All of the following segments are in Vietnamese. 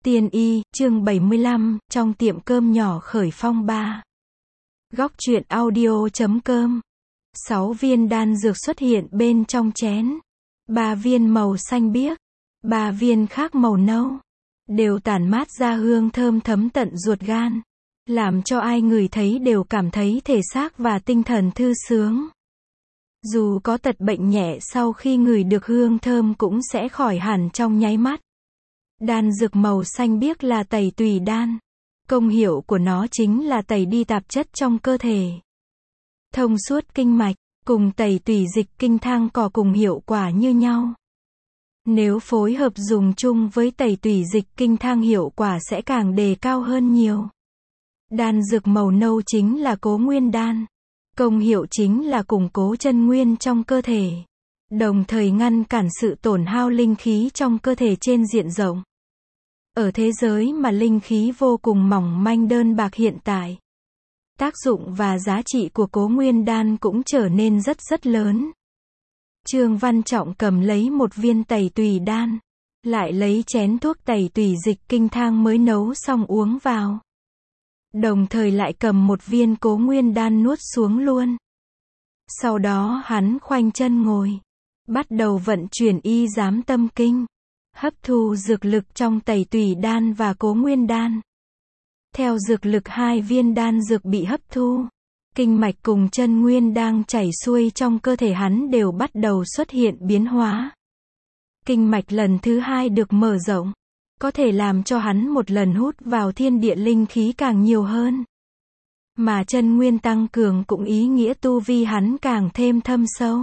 Tiên y, chương 75, trong tiệm cơm nhỏ khởi phong 3. Góc truyện audio.com. 6 viên đan dược xuất hiện bên trong chén. 3 viên màu xanh biếc, 3 viên khác màu nâu. Đều tản mát ra hương thơm thấm tận ruột gan. Làm cho ai ngửi thấy đều cảm thấy thể xác và tinh thần thư sướng. Dù có tật bệnh nhẹ sau khi ngửi được hương thơm cũng sẽ khỏi hẳn trong nháy mắt. Đan dược màu xanh biếc là tẩy tùy đan. Công hiệu của nó chính là tẩy đi tạp chất trong cơ thể. Thông suốt kinh mạch, cùng tẩy tùy dịch kinh thang cỏ cùng hiệu quả như nhau. Nếu phối hợp dùng chung với tẩy tùy dịch kinh thang hiệu quả sẽ càng đề cao hơn nhiều. Đan dược màu nâu chính là cố nguyên đan. Công hiệu chính là củng cố chân nguyên trong cơ thể. Đồng thời ngăn cản sự tổn hao linh khí trong cơ thể trên diện rộng. Ở thế giới mà linh khí vô cùng mỏng manh đơn bạc hiện tại, tác dụng và giá trị của cố nguyên đan cũng trở nên rất lớn. Trương Văn Trọng cầm lấy một viên tẩy tùy đan, lại lấy chén thuốc tẩy tùy dịch kinh thang mới nấu xong uống vào. Đồng thời lại cầm một viên cố nguyên đan nuốt xuống luôn. Sau đó hắn khoanh chân ngồi, bắt đầu vận chuyển y giám tâm kinh, hấp thu dược lực trong tẩy tùy đan và cố nguyên đan. Theo dược lực 2 viên đan dược bị hấp thu, kinh mạch cùng chân nguyên đang chảy xuôi trong cơ thể hắn đều bắt đầu xuất hiện biến hóa. Kinh mạch lần thứ 2 được mở rộng, có thể làm cho hắn một lần hút vào thiên địa linh khí càng nhiều hơn. Mà chân nguyên tăng cường cũng ý nghĩa tu vi hắn càng thêm thâm sâu.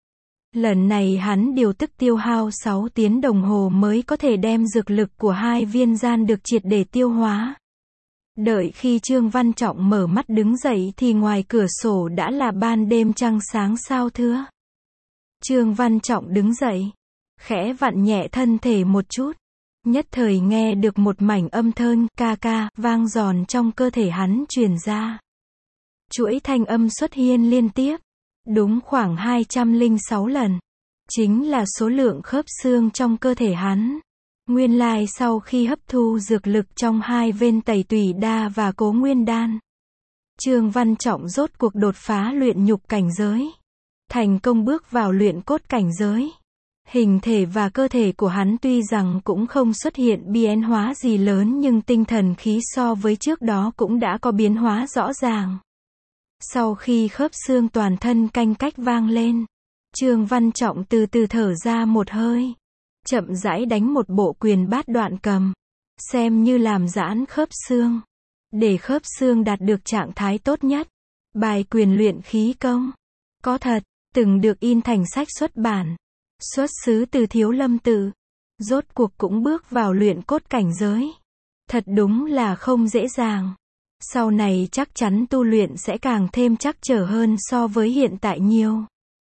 Lần này hắn điều tức tiêu hao 6 tiếng đồng hồ mới có thể đem dược lực của 2 viên đan được triệt để tiêu hóa. Đợi khi Trương Văn Trọng mở mắt đứng dậy thì ngoài cửa sổ đã là ban đêm trăng sáng sao thưa. Trương Văn Trọng đứng dậy, khẽ vặn nhẹ thân thể một chút. Nhất thời nghe được một mảnh âm thơn ca ca vang giòn trong cơ thể hắn truyền ra. Chuỗi thanh âm xuất hiện liên tiếp, đúng khoảng 206 lần. Chính là số lượng khớp xương trong cơ thể hắn. Nguyên lai sau khi hấp thu dược lực trong 2 viên tẩy tùy đa và cố nguyên đan, Trương Văn Trọng rốt cuộc đột phá luyện nhục cảnh giới. Thành công bước vào luyện cốt cảnh giới. Hình thể và cơ thể của hắn tuy rằng cũng không xuất hiện biến hóa gì lớn nhưng tinh thần khí so với trước đó cũng đã có biến hóa rõ ràng. Sau khi khớp xương toàn thân canh cách vang lên, Trương Văn Trọng từ từ thở ra một hơi. Chậm rãi đánh một bộ quyền bát đoạn cầm, xem như làm giãn khớp xương. Để khớp xương đạt được trạng thái tốt nhất. Bài quyền luyện khí công. Có thật, từng được in thành sách xuất bản. Xuất xứ từ Thiếu Lâm Tự. Rốt cuộc cũng bước vào luyện cốt cảnh giới. Thật đúng là không dễ dàng. Sau này chắc chắn tu luyện sẽ càng thêm trắc trở hơn so với hiện tại nhiều.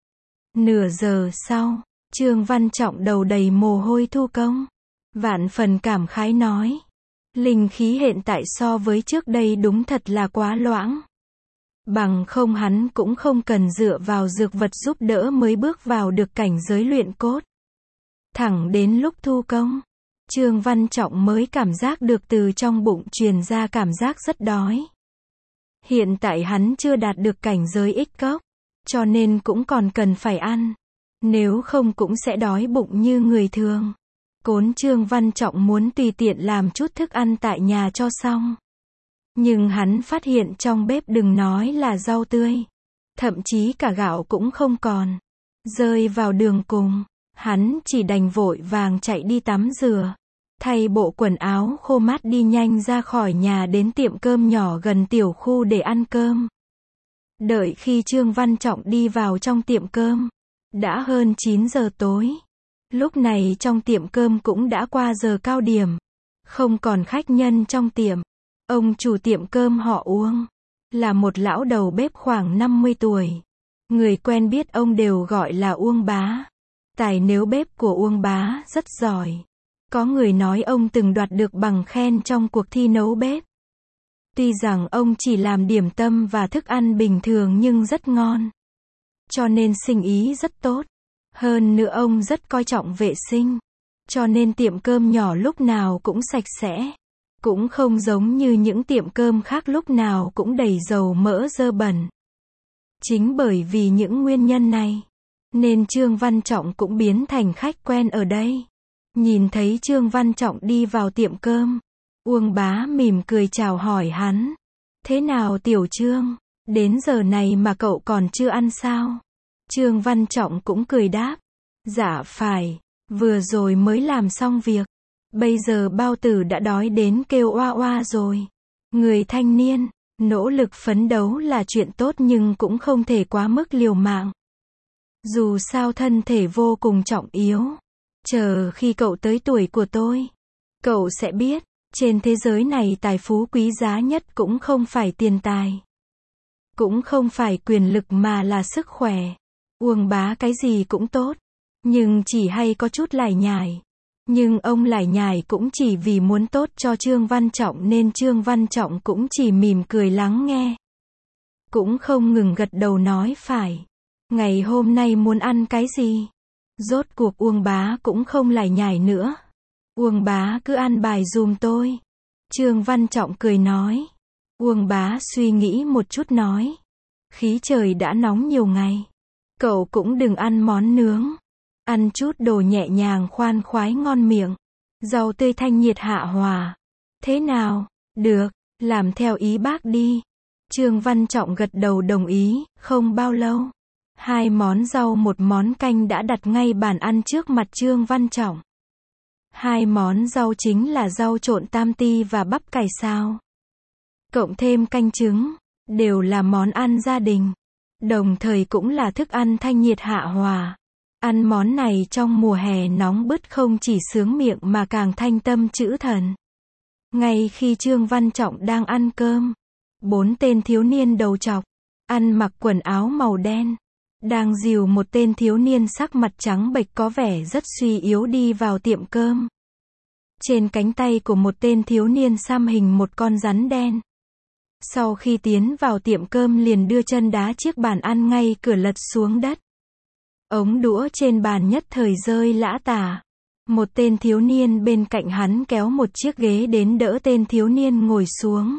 Nửa giờ sau, Trương Văn Trọng đầu đầy mồ hôi thu công. Vạn phần cảm khái nói. Linh khí hiện tại so với trước đây đúng thật là quá loãng. Bằng không hắn cũng không cần dựa vào dược vật giúp đỡ mới bước vào được cảnh giới luyện cốt. Thẳng đến lúc thu công, Trương Văn Trọng mới cảm giác được từ trong bụng truyền ra cảm giác rất đói. Hiện tại hắn chưa đạt được cảnh giới ích cốc, cho nên cũng còn cần phải ăn. Nếu không cũng sẽ đói bụng như người thường. Cốn Trương Văn Trọng muốn tùy tiện làm chút thức ăn tại nhà cho xong. Nhưng hắn phát hiện trong bếp đừng nói là rau tươi, thậm chí cả gạo cũng không còn. Rơi vào đường cùng, hắn chỉ đành vội vàng chạy đi tắm rửa, thay bộ quần áo khô mát đi nhanh ra khỏi nhà đến tiệm cơm nhỏ gần tiểu khu để ăn cơm. Đợi khi Trương Văn Trọng đi vào trong tiệm cơm, đã hơn 9 giờ tối. Lúc này trong tiệm cơm cũng đã qua giờ cao điểm, không còn khách nhân trong tiệm. Ông chủ tiệm cơm họ Uông, là một lão đầu bếp khoảng 50 tuổi. Người quen biết ông đều gọi là Uông bá. Tài nấu bếp của Uông bá rất giỏi. Có người nói ông từng đoạt được bằng khen trong cuộc thi nấu bếp. Tuy rằng ông chỉ làm điểm tâm và thức ăn bình thường nhưng rất ngon. Cho nên sinh ý rất tốt. Hơn nữa ông rất coi trọng vệ sinh. Cho nên tiệm cơm nhỏ lúc nào cũng sạch sẽ. Cũng không giống như những tiệm cơm khác lúc nào cũng đầy dầu mỡ dơ bẩn. Chính bởi vì những nguyên nhân này, nên Trương Văn Trọng cũng biến thành khách quen ở đây. Nhìn thấy Trương Văn Trọng đi vào tiệm cơm, Uông Bá mỉm cười chào hỏi hắn. Thế nào Tiểu Trương, đến giờ này mà cậu còn chưa ăn sao? Trương Văn Trọng cũng cười đáp. Dạ phải, vừa rồi mới làm xong việc. Bây giờ bao tử đã đói đến kêu oa oa rồi. Người thanh niên, nỗ lực phấn đấu là chuyện tốt nhưng cũng không thể quá mức liều mạng. Dù sao thân thể vô cùng trọng yếu. Chờ khi cậu tới tuổi của tôi, cậu sẽ biết, trên thế giới này tài phú quý giá nhất cũng không phải tiền tài. Cũng không phải quyền lực mà là sức khỏe. Uông Bá cái gì cũng tốt, nhưng chỉ hay có chút lải nhải. Nhưng ông lải nhải cũng chỉ vì muốn tốt cho Trương Văn Trọng nên Trương Văn Trọng cũng chỉ mỉm cười lắng nghe. Cũng không ngừng gật đầu nói phải. Ngày hôm nay muốn ăn cái gì? Rốt cuộc Uông Bá cũng không lải nhải nữa. Uông Bá cứ ăn bài dùm tôi. Trương Văn Trọng cười nói. Uông Bá suy nghĩ một chút nói. Khí trời đã nóng nhiều ngày. Cậu cũng đừng ăn món nướng. Ăn chút đồ nhẹ nhàng khoan khoái ngon miệng. Rau tươi thanh nhiệt hạ hòa. Thế nào? Được, làm theo ý bác đi. Trương Văn Trọng gật đầu đồng ý, không bao lâu. 2 món rau một món canh đã đặt ngay bàn ăn trước mặt Trương Văn Trọng. 2 món rau chính là rau trộn tam ti và bắp cải xào. Cộng thêm canh trứng, đều là món ăn gia đình. Đồng thời cũng là thức ăn thanh nhiệt hạ hòa. Ăn món này trong mùa hè nóng bức không chỉ sướng miệng mà càng thanh tâm trữ thần. Ngay khi Trương Văn Trọng đang ăn cơm, 4 tên thiếu niên đầu trọc, ăn mặc quần áo màu đen, đang dìu một tên thiếu niên sắc mặt trắng bệch có vẻ rất suy yếu đi vào tiệm cơm. Trên cánh tay của một tên thiếu niên xăm hình một con rắn đen. Sau khi tiến vào tiệm cơm liền đưa chân đá chiếc bàn ăn ngay cửa lật xuống đất. Ống đũa trên bàn nhất thời rơi lã tả. Một tên thiếu niên bên cạnh hắn kéo một chiếc ghế đến đỡ tên thiếu niên ngồi xuống.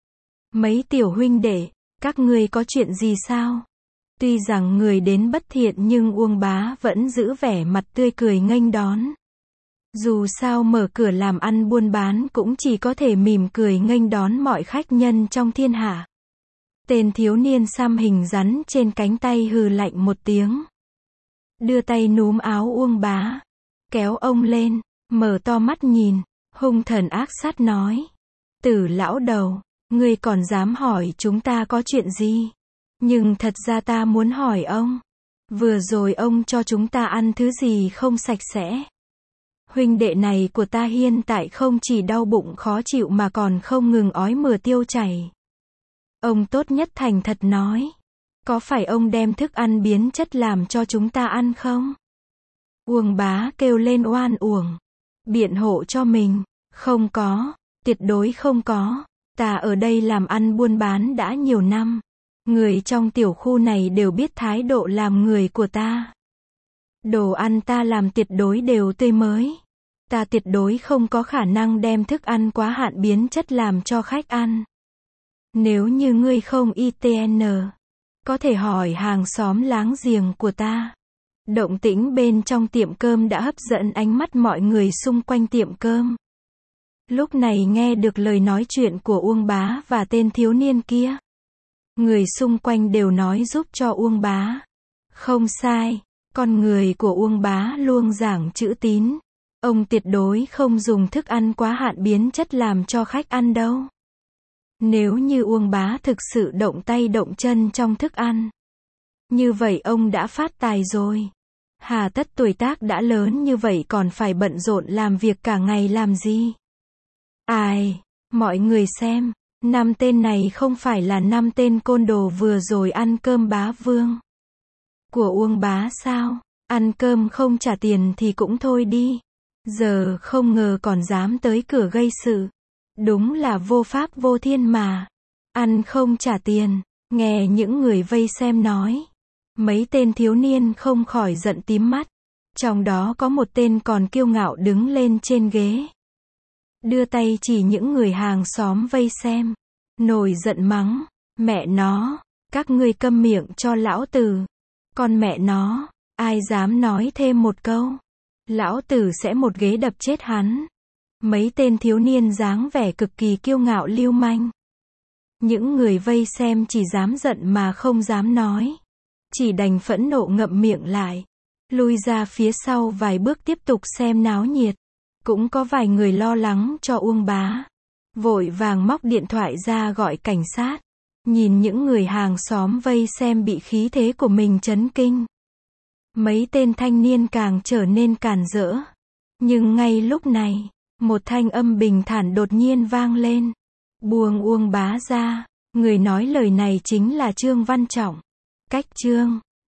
Mấy tiểu huynh đệ, các ngươi có chuyện gì sao? Tuy rằng người đến bất thiện nhưng Uông Bá vẫn giữ vẻ mặt tươi cười nghênh đón. Dù sao mở cửa làm ăn buôn bán cũng chỉ có thể mỉm cười nghênh đón mọi khách nhân trong thiên hạ. Tên thiếu niên xăm hình rắn trên cánh tay hừ lạnh một tiếng. Đưa tay núm áo Uông Bá. Kéo ông lên, mở to mắt nhìn, hung thần ác sát nói. Tử lão đầu, ngươi còn dám hỏi chúng ta có chuyện gì? Nhưng thật ra ta muốn hỏi ông. Vừa rồi ông cho chúng ta ăn thứ gì không sạch sẽ? Huynh đệ này của ta hiện tại không chỉ đau bụng khó chịu mà còn không ngừng ói mửa tiêu chảy. Ông tốt nhất thành thật nói. Có phải ông đem thức ăn biến chất làm cho chúng ta ăn không? Uông Bá kêu lên oan uổng. Biện hộ cho mình. Không có. Tuyệt đối không có. Ta ở đây làm ăn buôn bán đã nhiều năm. Người trong tiểu khu này đều biết thái độ làm người của ta. Đồ ăn ta làm tuyệt đối đều tươi mới. Ta tuyệt đối không có khả năng đem thức ăn quá hạn biến chất làm cho khách ăn. Nếu như ngươi không ITN, có thể hỏi hàng xóm láng giềng của ta. Động tĩnh bên trong tiệm cơm đã hấp dẫn ánh mắt mọi người xung quanh tiệm cơm. Lúc này nghe được lời nói chuyện của Uông Bá và tên thiếu niên kia. Người xung quanh đều nói giúp cho Uông Bá. Không sai, con người của Uông Bá luôn giảng chữ tín. Ông tuyệt đối không dùng thức ăn quá hạn biến chất làm cho khách ăn đâu. Nếu như Uông Bá thực sự động tay động chân trong thức ăn, như vậy ông đã phát tài rồi. Hà tất tuổi tác đã lớn như vậy còn phải bận rộn làm việc cả ngày làm gì? Ai, mọi người xem, 5 tên này không phải là 5 tên côn đồ vừa rồi ăn cơm bá vương của Uông Bá sao? Ăn cơm không trả tiền thì cũng thôi đi. Giờ không ngờ còn dám tới cửa gây sự. Đúng là vô pháp vô thiên mà. Ăn không trả tiền. Nghe những người vây xem nói. Mấy tên thiếu niên không khỏi giận tím mắt. Trong đó có một tên còn kiêu ngạo đứng lên trên ghế, đưa tay chỉ những người hàng xóm vây xem, nổi giận mắng, mẹ nó, các ngươi câm miệng cho lão tử. Con mẹ nó, ai dám nói thêm một câu, lão tử sẽ một ghế đập chết hắn. Mấy tên thiếu niên dáng vẻ cực kỳ kiêu ngạo lưu manh. Những người vây xem chỉ dám giận mà không dám nói, chỉ đành phẫn nộ ngậm miệng lại, lui ra phía sau vài bước tiếp tục xem náo nhiệt. Cũng có vài người lo lắng cho Uông Bá, vội vàng móc điện thoại ra gọi cảnh sát. Nhìn những người hàng xóm vây xem bị khí thế của mình chấn kinh, mấy tên thanh niên càng trở nên càn rỡ. Nhưng ngay lúc này, một thanh âm bình thản đột nhiên vang lên. Buông Uông Bá ra. Người nói lời này chính là Trương Văn Trọng. Cách Trương